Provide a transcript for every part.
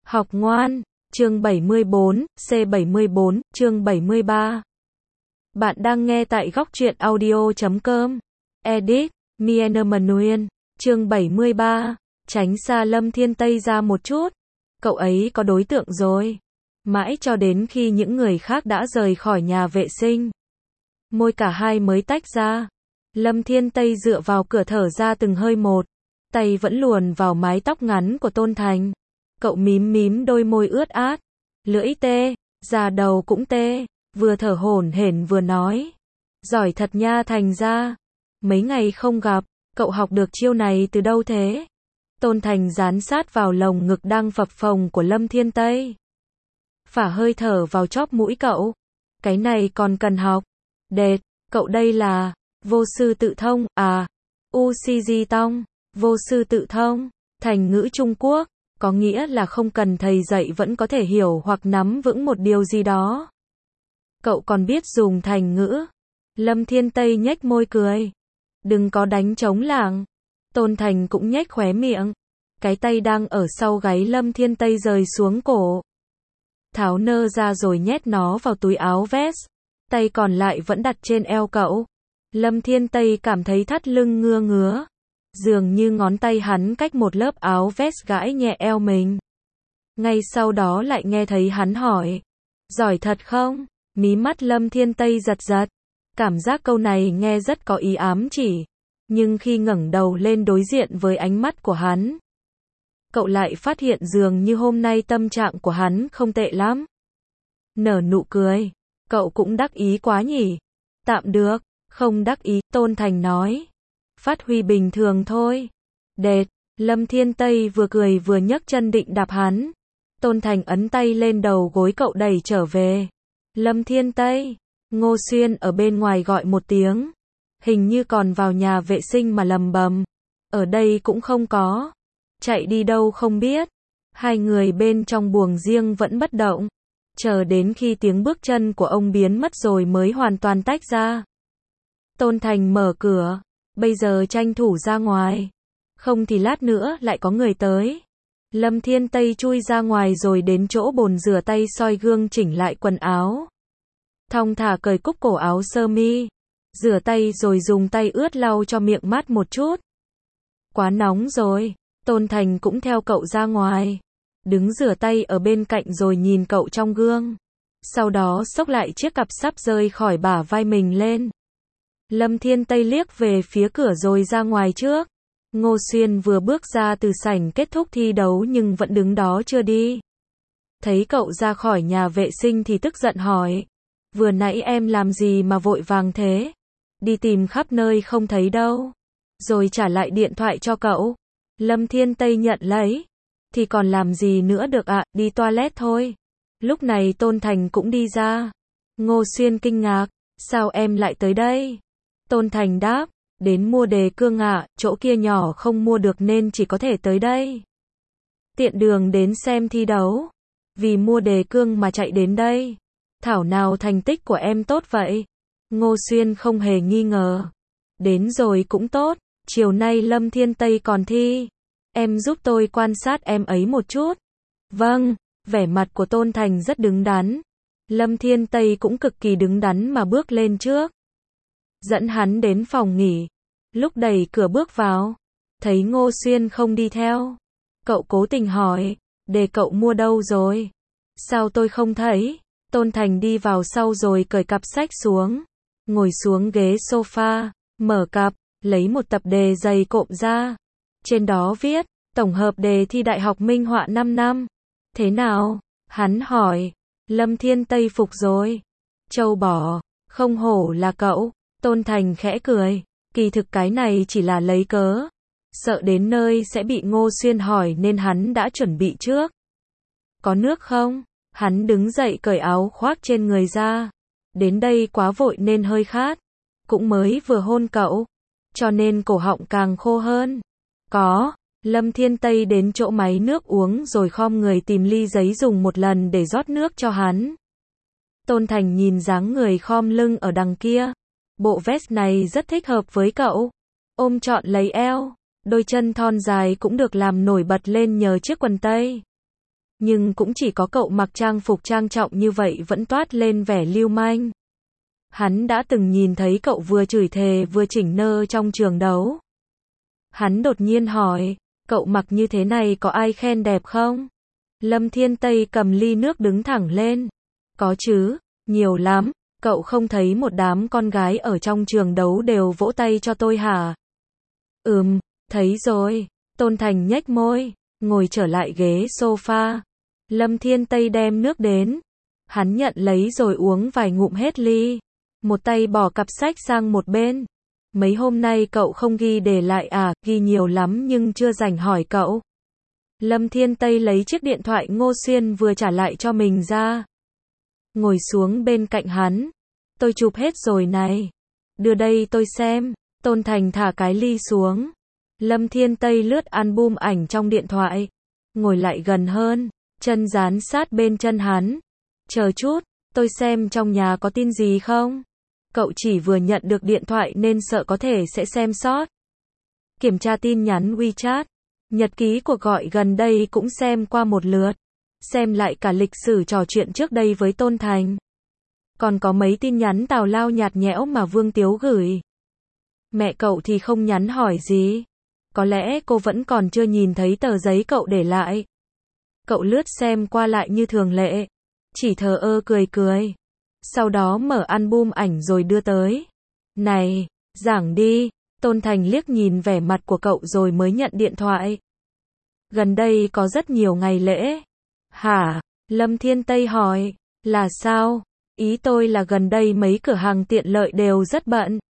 Học ngoan, chương 74, C74, chương 73. Bạn đang nghe tại góc truyện audio.com. Edit, Miena Manuel, chương 73. Tránh xa Lâm Thiên Tây ra một chút. Cậu ấy có đối tượng rồi. Mãi cho đến khi những người khác đã rời khỏi nhà vệ sinh, môi cả hai mới tách ra. Lâm Thiên Tây dựa vào cửa thở ra từng hơi một. Tay vẫn luồn vào mái tóc ngắn của Tôn Thành. Cậu mím mím đôi môi ướt át. Lưỡi tê, da đầu cũng tê. Vừa thở hổn hển vừa nói. Giỏi thật nha Thành ra. Mấy ngày không gặp, cậu học được chiêu này từ đâu thế? Tôn Thành dán sát vào lồng ngực đang phập phồng của Lâm Thiên Tây. Phả hơi thở vào chóp mũi cậu. Cái này còn cần học. Đệt, cậu đây là vô sư tự thông, à? UCG tông, vô sư tự thông, thành ngữ Trung Quốc, có nghĩa là không cần thầy dạy vẫn có thể hiểu hoặc nắm vững một điều gì đó. Cậu còn biết dùng thành ngữ. Lâm Thiên Tây nhếch môi cười. Đừng có đánh trống lảng. Tôn Thành cũng nhếch khóe miệng. Cái tay đang ở sau gáy Lâm Thiên Tây rời xuống cổ. Tháo nơ ra rồi nhét nó vào túi áo vest. Tay còn lại vẫn đặt trên eo cậu. Lâm Thiên Tây cảm thấy thắt lưng ngứa ngứa. Dường như ngón tay hắn cách một lớp áo vest gãi nhẹ eo mình. Ngay sau đó lại nghe thấy hắn hỏi. Giỏi thật không? Mí mắt Lâm Thiên Tây giật giật. Cảm giác câu này nghe rất có ý ám chỉ. Nhưng khi ngẩng đầu lên đối diện với ánh mắt của hắn, cậu lại phát hiện dường như hôm nay tâm trạng của hắn không tệ lắm. Nở nụ cười. Cậu cũng đắc ý quá nhỉ? Tạm được, không đắc ý, Tôn Thành nói. Phát huy bình thường thôi. Đệt, Lâm Thiên Tây vừa cười vừa nhấc chân định đạp hắn. Tôn Thành ấn tay lên đầu gối cậu đẩy trở về. Lâm Thiên Tây, Ngô Xuyên ở bên ngoài gọi một tiếng. Hình như còn vào nhà vệ sinh mà lầm bầm. Ở đây cũng không có. Chạy đi đâu không biết. Hai người bên trong buồng riêng vẫn bất động. Chờ đến khi tiếng bước chân của ông biến mất rồi mới hoàn toàn tách ra. Tôn Thành mở cửa. Bây giờ tranh thủ ra ngoài. Không thì lát nữa lại có người tới. Lâm Thiên Tây chui ra ngoài rồi đến chỗ bồn rửa tay soi gương chỉnh lại quần áo. Thong thả cởi cúc cổ áo sơ mi. Rửa tay rồi dùng tay ướt lau cho miệng mát một chút. Quá nóng rồi. Tôn Thành cũng theo cậu ra ngoài. Đứng rửa tay ở bên cạnh rồi nhìn cậu trong gương. Sau đó xốc lại chiếc cặp sắp rơi khỏi bả vai mình lên. Lâm Thiên Tây liếc về phía cửa rồi ra ngoài trước. Ngô Xuyên vừa bước ra từ sảnh kết thúc thi đấu nhưng vẫn đứng đó chưa đi. Thấy cậu ra khỏi nhà vệ sinh thì tức giận hỏi. Vừa nãy em làm gì mà vội vàng thế? Đi tìm khắp nơi không thấy đâu. Rồi trả lại điện thoại cho cậu. Lâm Thiên Tây nhận lấy. Thì còn làm gì nữa được ạ, đi toilet thôi. Lúc này Tôn Thành cũng đi ra. Ngô Xuyên kinh ngạc. Sao em lại tới đây? Tôn Thành đáp. Đến mua đề cương ạ, chỗ kia nhỏ không mua được nên chỉ có thể tới đây. Tiện đường đến xem thi đấu. Vì mua đề cương mà chạy đến đây. Thảo nào thành tích của em tốt vậy? Ngô Xuyên không hề nghi ngờ. Đến rồi cũng tốt, chiều nay Lâm Thiên Tây còn thi. Em giúp tôi quan sát em ấy một chút. Vâng, vẻ mặt của Tôn Thành rất đứng đắn. Lâm Thiên Tây cũng cực kỳ đứng đắn mà bước lên trước. Dẫn hắn đến phòng nghỉ. Lúc đẩy cửa bước vào, thấy Ngô Xuyên không đi theo. Cậu cố tình hỏi, đề cậu mua đâu rồi? Sao tôi không thấy? Tôn Thành đi vào sau rồi cởi cặp sách xuống. Ngồi xuống ghế sofa, mở cặp, lấy một tập đề dày cộm ra. Trên đó viết, tổng hợp đề thi Đại học Minh Họa 5 năm. Thế nào? Hắn hỏi. Lâm Thiên Tây phục rồi. Châu bò, không hổ là cậu. Tôn Thành khẽ cười. Kỳ thực cái này chỉ là lấy cớ. Sợ đến nơi sẽ bị Ngô Xuyên hỏi nên hắn đã chuẩn bị trước. Có nước không? Hắn đứng dậy cởi áo khoác trên người ra. Đến đây quá vội nên hơi khát. Cũng mới vừa hôn cậu. Cho nên cổ họng càng khô hơn. Có. Lâm Thiên Tây đến chỗ máy nước uống rồi khom người tìm ly giấy dùng một lần để rót nước cho hắn. Tôn Thành nhìn dáng người khom lưng ở đằng kia. Bộ vest này rất thích hợp với cậu. Ôm trọn lấy eo. Đôi chân thon dài cũng được làm nổi bật lên nhờ chiếc quần tây. Nhưng cũng chỉ có cậu mặc trang phục trang trọng như vậy vẫn toát lên vẻ lưu manh. Hắn đã từng nhìn thấy cậu vừa chửi thề vừa chỉnh nơ trong trường đấu. Hắn đột nhiên hỏi, cậu mặc như thế này có ai khen đẹp không? Lâm Thiên Tây cầm ly nước đứng thẳng lên. Có chứ, nhiều lắm, cậu không thấy một đám con gái ở trong trường đấu đều vỗ tay cho tôi hả? Thấy rồi. Tôn Thành nhếch môi, ngồi trở lại ghế sofa. Lâm Thiên Tây đem nước đến. Hắn nhận lấy rồi uống vài ngụm hết ly. Một tay bỏ cặp sách sang một bên. Mấy hôm nay cậu không ghi đề lại à? Ghi nhiều lắm nhưng chưa rảnh hỏi cậu. Lâm Thiên Tây lấy chiếc điện thoại Ngô Xuyên vừa trả lại cho mình ra. Ngồi xuống bên cạnh hắn. Tôi chụp hết rồi này. Đưa đây tôi xem. Tôn Thành thả cái ly xuống. Lâm Thiên Tây lướt album ảnh trong điện thoại. Ngồi lại gần hơn. Chân dán sát bên chân hắn. Chờ chút, tôi xem trong nhà có tin gì không? Cậu chỉ vừa nhận được điện thoại nên sợ có thể sẽ xem sót. Kiểm tra tin nhắn WeChat. Nhật ký cuộc gọi gần đây cũng xem qua một lượt. Xem lại cả lịch sử trò chuyện trước đây với Tôn Thành. Còn có mấy tin nhắn tào lao nhạt nhẽo mà Vương Tiếu gửi. Mẹ cậu thì không nhắn hỏi gì. Có lẽ cô vẫn còn chưa nhìn thấy tờ giấy cậu để lại. Cậu lướt xem qua lại như thường lệ. Chỉ thờ ơ cười cười. Sau đó mở album ảnh rồi đưa tới. Này, giảng đi. Tôn Thành liếc nhìn vẻ mặt của cậu rồi mới nhận điện thoại. Gần đây có rất nhiều ngày lễ. Hả? Lâm Thiên Tây hỏi. Là sao? Ý tôi là gần đây mấy cửa hàng tiện lợi đều rất bận.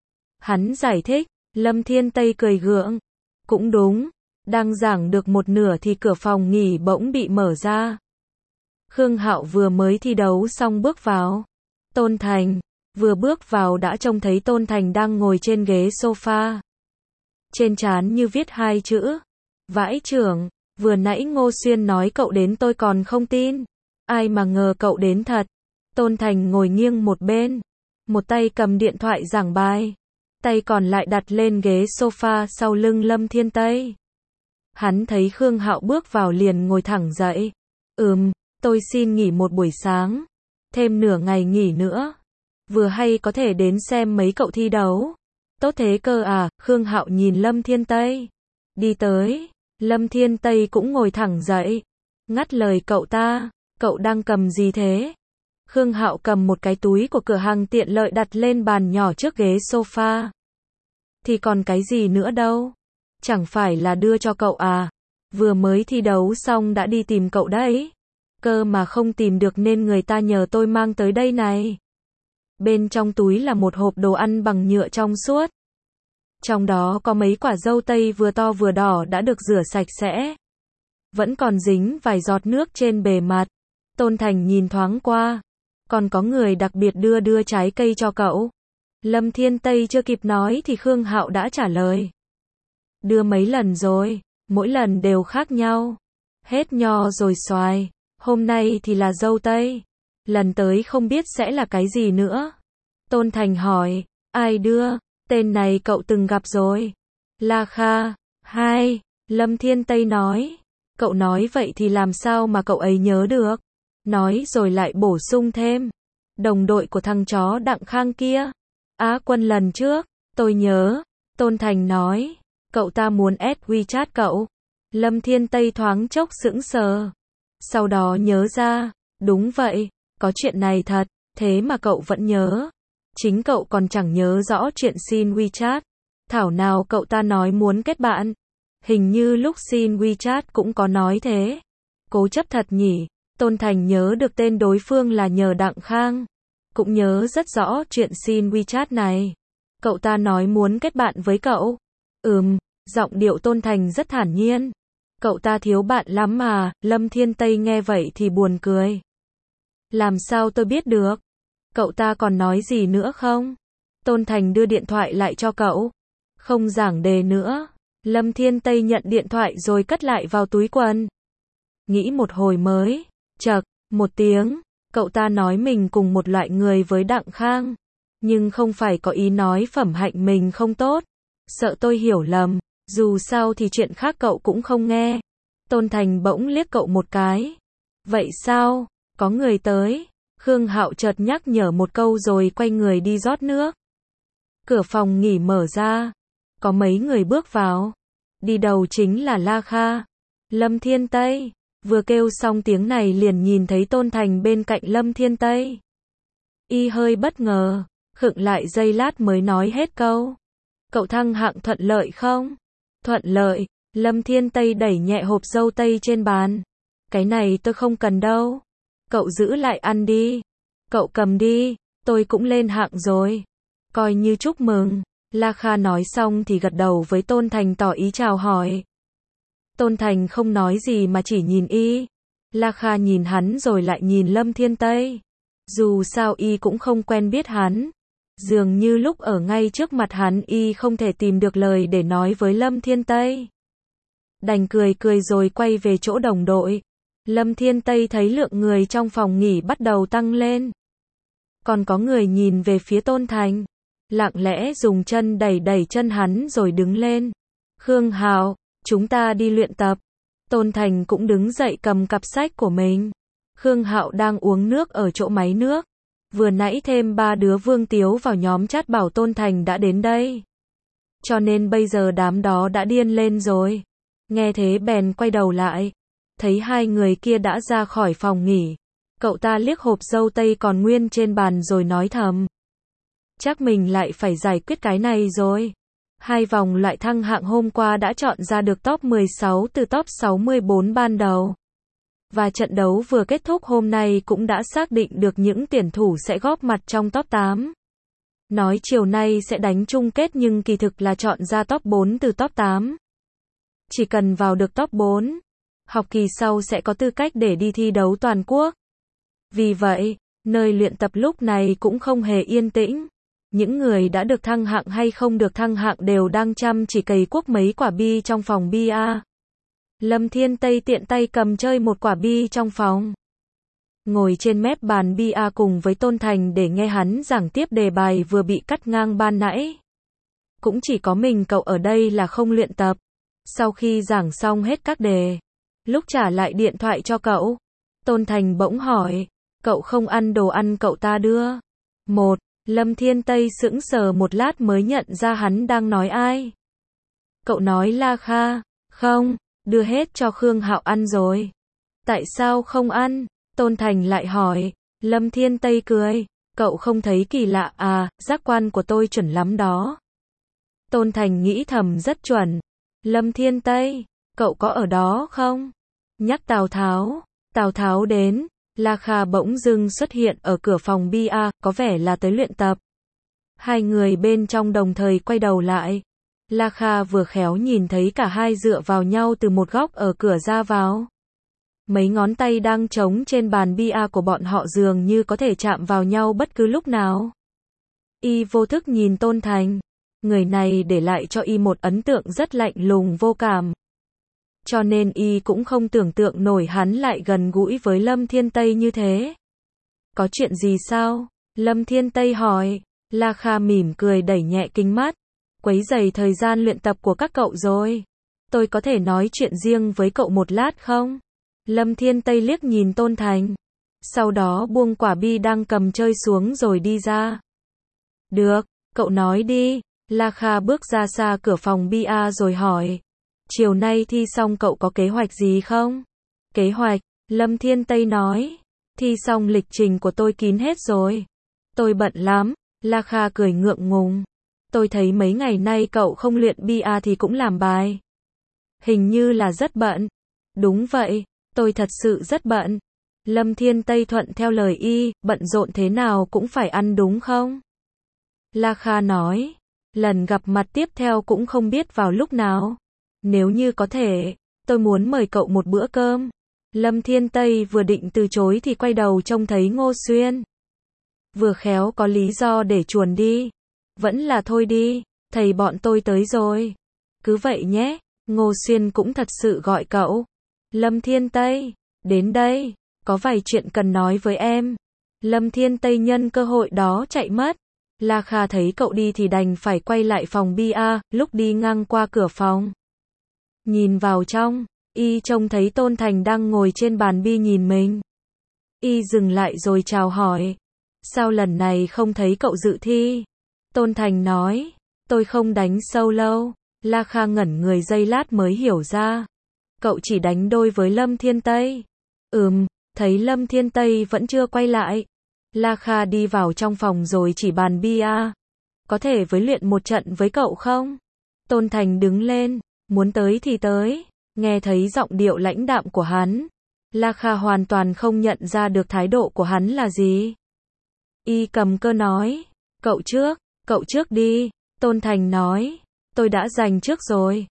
Hắn giải thích. Lâm Thiên Tây cười gượng. Cũng đúng. Đang giảng được một nửa thì cửa phòng nghỉ bỗng bị mở ra. Khương Hạo vừa mới thi đấu xong bước vào. Tôn Thành vừa bước vào đã trông thấy Tôn Thành đang ngồi trên ghế sofa. Trên trán như viết hai chữ. Vãi chưởng, vừa nãy Ngô Xuyên nói cậu đến tôi còn không tin. Ai mà ngờ cậu đến thật. Tôn Thành ngồi nghiêng một bên. Một tay cầm điện thoại giảng bài. Tay còn lại đặt lên ghế sofa sau lưng Lâm Thiên Tây. Hắn thấy Khương Hạo bước vào liền ngồi thẳng dậy. Tôi xin nghỉ một buổi sáng. Thêm nửa ngày nghỉ nữa. Vừa hay có thể đến xem mấy cậu thi đấu. Tốt thế cơ à? Khương Hạo nhìn Lâm Thiên Tây. Đi tới. Lâm Thiên Tây cũng ngồi thẳng dậy. Ngắt lời cậu ta. Cậu đang cầm gì thế? Khương Hạo cầm một cái túi của cửa hàng tiện lợi đặt lên bàn nhỏ trước ghế sofa. Thì còn cái gì nữa đâu? Chẳng phải là đưa cho cậu à? Vừa mới thi đấu xong đã đi tìm cậu đấy. Cơ mà không tìm được nên người ta nhờ tôi mang tới đây này. Bên trong túi là một hộp đồ ăn bằng nhựa trong suốt. Trong đó có mấy quả dâu tây vừa to vừa đỏ đã được rửa sạch sẽ. Vẫn còn dính vài giọt nước trên bề mặt. Tôn Thành nhìn thoáng qua. Còn có người đặc biệt đưa trái cây cho cậu. Lâm Thiên Tây chưa kịp nói thì Khương Hạo đã trả lời. Đưa mấy lần rồi, mỗi lần đều khác nhau. Hết nho rồi xoài, hôm nay thì là dâu tây. Lần tới không biết sẽ là cái gì nữa. Tôn Thành hỏi, ai đưa? Tên này cậu từng gặp rồi. La Kha. Hai. Lâm Thiên Tây nói. Cậu nói vậy thì làm sao mà cậu ấy nhớ được? Nói rồi lại bổ sung thêm. Đồng đội của thằng chó Đặng Khang kia. Á quân lần trước. Tôi nhớ. Tôn Thành nói. Cậu ta muốn add WeChat cậu. Lâm Thiên Tây thoáng chốc sững sờ. Sau đó nhớ ra. Đúng vậy. Có chuyện này thật. Thế mà cậu vẫn nhớ. Chính cậu còn chẳng nhớ rõ chuyện xin WeChat. Thảo nào cậu ta nói muốn kết bạn. Hình như lúc xin WeChat cũng có nói thế. Cố chấp thật nhỉ. Tôn Thành nhớ được tên đối phương là nhờ Đặng Khang. Cũng nhớ rất rõ chuyện xin WeChat này. Cậu ta nói muốn kết bạn với cậu. Giọng điệu Tôn Thành rất thản nhiên. Cậu ta thiếu bạn lắm mà. Lâm Thiên Tây nghe vậy thì buồn cười. Làm sao tôi biết được? Cậu ta còn nói gì nữa không? Tôn Thành đưa điện thoại lại cho cậu. Không giảng đề nữa. Lâm Thiên Tây nhận điện thoại rồi cất lại vào túi quần. Nghĩ một hồi mới. Chậc, một tiếng. Cậu ta nói mình cùng một loại người với Đặng Khang. Nhưng không phải có ý nói phẩm hạnh mình không tốt. Sợ tôi hiểu lầm. Dù sao thì chuyện khác cậu cũng không nghe. Tôn Thành bỗng liếc cậu một cái. Vậy sao? Có người tới. Khương Hạo chợt nhắc nhở một câu rồi quay người đi rót nước. Cửa phòng nghỉ mở ra. Có mấy người bước vào. Đi đầu chính là La Kha. Lâm Thiên Tây. Vừa kêu xong tiếng này liền nhìn thấy Tôn Thành bên cạnh Lâm Thiên Tây. Y hơi bất ngờ, khựng lại giây lát mới nói hết câu. Cậu thăng hạng thuận lợi không? Thuận lợi. Lâm Thiên Tây đẩy nhẹ hộp dâu tây trên bàn. Cái này tôi không cần đâu. Cậu giữ lại ăn đi. Cậu cầm đi, tôi cũng lên hạng rồi. Coi như chúc mừng. La Kha nói xong thì gật đầu với Tôn Thành tỏ ý chào hỏi. Tôn Thành không nói gì mà chỉ nhìn y. La Kha nhìn hắn rồi lại nhìn Lâm Thiên Tây. Dù sao y cũng không quen biết hắn. Dường như lúc ở ngay trước mặt hắn y không thể tìm được lời để nói với Lâm Thiên Tây. Đành cười cười rồi quay về chỗ đồng đội. Lâm Thiên Tây thấy lượng người trong phòng nghỉ bắt đầu tăng lên. Còn có người nhìn về phía Tôn Thành. Lặng lẽ dùng chân đẩy đẩy chân hắn rồi đứng lên. Khương Hạo, chúng ta đi luyện tập. Tôn Thành cũng đứng dậy cầm cặp sách của mình. Khương Hạo đang uống nước ở chỗ máy nước. Vừa nãy thêm 3 đứa Vương Tiếu vào nhóm chat bảo Tôn Thành đã đến đây. Cho nên bây giờ đám đó đã điên lên rồi. Nghe thế bèn quay đầu lại. Thấy hai người kia đã ra khỏi phòng nghỉ. Cậu ta liếc hộp dâu tây còn nguyên trên bàn rồi nói thầm. Chắc mình lại phải giải quyết cái này rồi. 2 vòng loại thăng hạng hôm qua đã chọn ra được top 16 từ top 64 ban đầu. Và trận đấu vừa kết thúc hôm nay cũng đã xác định được những tuyển thủ sẽ góp mặt trong top 8. Nói chiều nay sẽ đánh chung kết nhưng kỳ thực là chọn ra top 4 từ top 8. Chỉ cần vào được top 4, học kỳ sau sẽ có tư cách để đi thi đấu toàn quốc. Vì vậy, nơi luyện tập lúc này cũng không hề yên tĩnh. Những người đã được thăng hạng hay không được thăng hạng đều đang chăm chỉ cày cuốc mấy quả bi trong phòng bia. Lâm Thiên Tây tiện tay cầm chơi một quả bi trong phòng. Ngồi trên mép bàn bia cùng với Tôn Thành để nghe hắn giảng tiếp đề bài vừa bị cắt ngang ban nãy. Cũng chỉ có mình cậu ở đây là không luyện tập. Sau khi giảng xong hết các đề, lúc trả lại điện thoại cho cậu, Tôn Thành bỗng hỏi, cậu không ăn đồ ăn cậu ta đưa? Lâm Thiên Tây sững sờ một lát mới nhận ra hắn đang nói ai. Cậu nói La Kha, không, đưa hết cho Khương Hạo ăn rồi. Tại sao không ăn? Tôn Thành lại hỏi. Lâm Thiên Tây cười, cậu không thấy kỳ lạ à, giác quan của tôi chuẩn lắm đó. Tôn Thành nghĩ thầm rất chuẩn. Lâm Thiên Tây, cậu có ở đó không? Nhắc Tào Tháo đến. La Kha bỗng dưng xuất hiện ở cửa phòng bia, có vẻ là tới luyện tập. Hai người bên trong đồng thời quay đầu lại. La Kha vừa khéo nhìn thấy cả hai dựa vào nhau từ một góc ở cửa ra vào. Mấy ngón tay đang trống trên bàn bia của bọn họ dường như có thể chạm vào nhau bất cứ lúc nào. Y vô thức nhìn Tôn Thành. Người này để lại cho Y một ấn tượng rất lạnh lùng vô cảm. Cho nên Y cũng không tưởng tượng nổi hắn lại gần gũi với Lâm Thiên Tây như thế. Có chuyện gì sao? Lâm Thiên Tây hỏi. La Kha mỉm cười đẩy nhẹ kính mắt. Quấy rầy thời gian luyện tập của các cậu rồi. Tôi có thể nói chuyện riêng với cậu một lát không? Lâm Thiên Tây liếc nhìn Tôn Thành. Sau đó buông quả bi đang cầm chơi xuống rồi đi ra. Được, cậu nói đi. La Kha bước ra xa cửa phòng bia rồi hỏi. Chiều nay thi xong cậu có kế hoạch gì không? Kế hoạch, Lâm Thiên Tây nói. Thi xong lịch trình của tôi kín hết rồi. Tôi bận lắm. La Kha cười ngượng ngùng. Tôi thấy mấy ngày nay cậu không luyện bia thì cũng làm bài. Hình như là rất bận. Đúng vậy, tôi thật sự rất bận. Lâm Thiên Tây thuận theo lời Y, bận rộn thế nào cũng phải ăn đúng không? La Kha nói. Lần gặp mặt tiếp theo cũng không biết vào lúc nào. Nếu như có thể, tôi muốn mời cậu một bữa cơm. Lâm Thiên Tây vừa định từ chối thì quay đầu trông thấy Ngô Xuyên. Vừa khéo có lý do để chuồn đi. Vẫn là thôi đi, thầy bọn tôi tới rồi. Cứ vậy nhé, Ngô Xuyên cũng thật sự gọi cậu. Lâm Thiên Tây, đến đây, có vài chuyện cần nói với em. Lâm Thiên Tây nhân cơ hội đó chạy mất. La Kha thấy cậu đi thì đành phải quay lại phòng bia, lúc đi ngang qua cửa phòng. Nhìn vào trong, Y trông thấy Tôn Thành đang ngồi trên bàn bi nhìn mình. Y dừng lại rồi chào hỏi. Sao lần này không thấy cậu dự thi? Tôn Thành nói, tôi không đánh solo. La Kha ngẩn người giây lát mới hiểu ra. Cậu chỉ đánh đôi với Lâm Thiên Tây. Thấy Lâm Thiên Tây vẫn chưa quay lại. La Kha đi vào trong phòng rồi chỉ bàn bia. Có thể với luyện một trận với cậu không? Tôn Thành đứng lên, muốn tới thì tới. Nghe thấy giọng điệu lãnh đạm của hắn, La Kha hoàn toàn không nhận ra được thái độ của hắn là gì. Y cầm cơ nói, cậu trước đi. Tôn Thành nói, tôi đã giành trước rồi.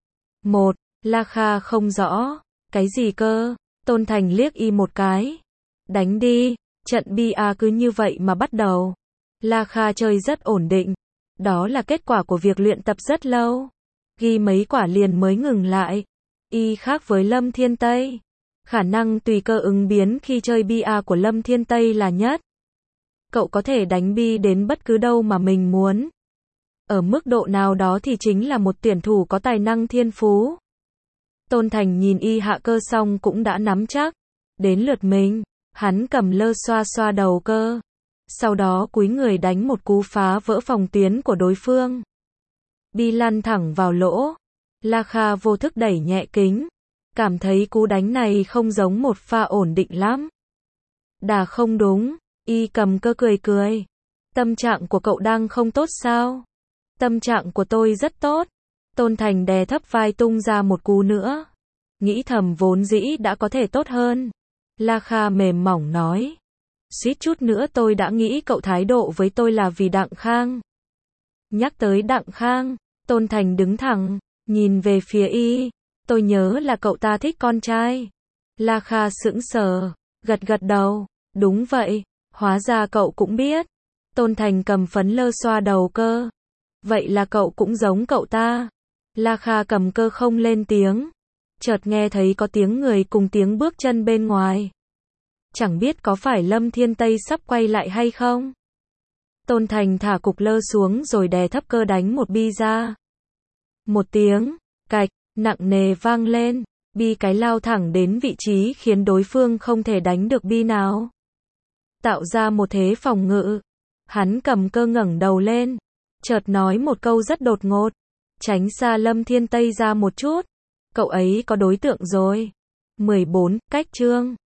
La Kha không rõ, cái gì cơ? Tôn Thành liếc Y một cái. Đánh đi, trận bia cứ như vậy mà bắt đầu. La Kha chơi rất ổn định. Đó là kết quả của việc luyện tập rất lâu. Ghi mấy quả liền mới ngừng lại. Y khác với Lâm Thiên Tây. Khả năng tùy cơ ứng biến khi chơi bia của Lâm Thiên Tây là nhất. Cậu có thể đánh bi đến bất cứ đâu mà mình muốn. Ở mức độ nào đó thì chính là một tuyển thủ có tài năng thiên phú. Tôn Thành nhìn Y hạ cơ xong cũng đã nắm chắc. Đến lượt mình, hắn cầm lơ xoa xoa đầu cơ. Sau đó cúi người đánh một cú phá vỡ phòng tuyến của đối phương. Bi lăn thẳng vào lỗ. La Kha vô thức đẩy nhẹ kính. Cảm thấy cú đánh này không giống một pha ổn định lắm. Đà không đúng. Y cầm cơ cười. Tâm trạng của cậu đang không tốt sao? Tâm trạng của tôi rất tốt. Tôn Thành đè thấp vai tung ra một cú nữa. Nghĩ thầm vốn dĩ đã có thể tốt hơn. La Kha mềm mỏng nói. Suýt chút nữa tôi đã nghĩ cậu thái độ với tôi là vì Đặng Khang. Nhắc tới Đặng Khang, Tôn Thành đứng thẳng, nhìn về phía Y. Tôi nhớ là cậu ta thích con trai. La Kha sững sờ, gật đầu. Đúng vậy, hóa ra cậu cũng biết. Tôn Thành cầm phấn lơ xoa đầu cơ. Vậy là cậu cũng giống cậu ta. La Kha cầm cơ không lên tiếng. Chợt nghe thấy có tiếng người cùng tiếng bước chân bên ngoài. Chẳng biết có phải Lâm Thiên Tây sắp quay lại hay không? Tôn Thành thả cục lơ xuống rồi đè thấp cơ đánh một bi ra. Một tiếng, cạch, nặng nề vang lên. Bi cái lao thẳng đến vị trí khiến đối phương không thể đánh được bi nào. Tạo ra một thế phòng ngự. Hắn cầm cơ ngẩng đầu lên. Chợt nói một câu rất đột ngột. Tránh xa Lâm Thiên Tây ra một chút. Cậu ấy có đối tượng rồi. 14. Cách chương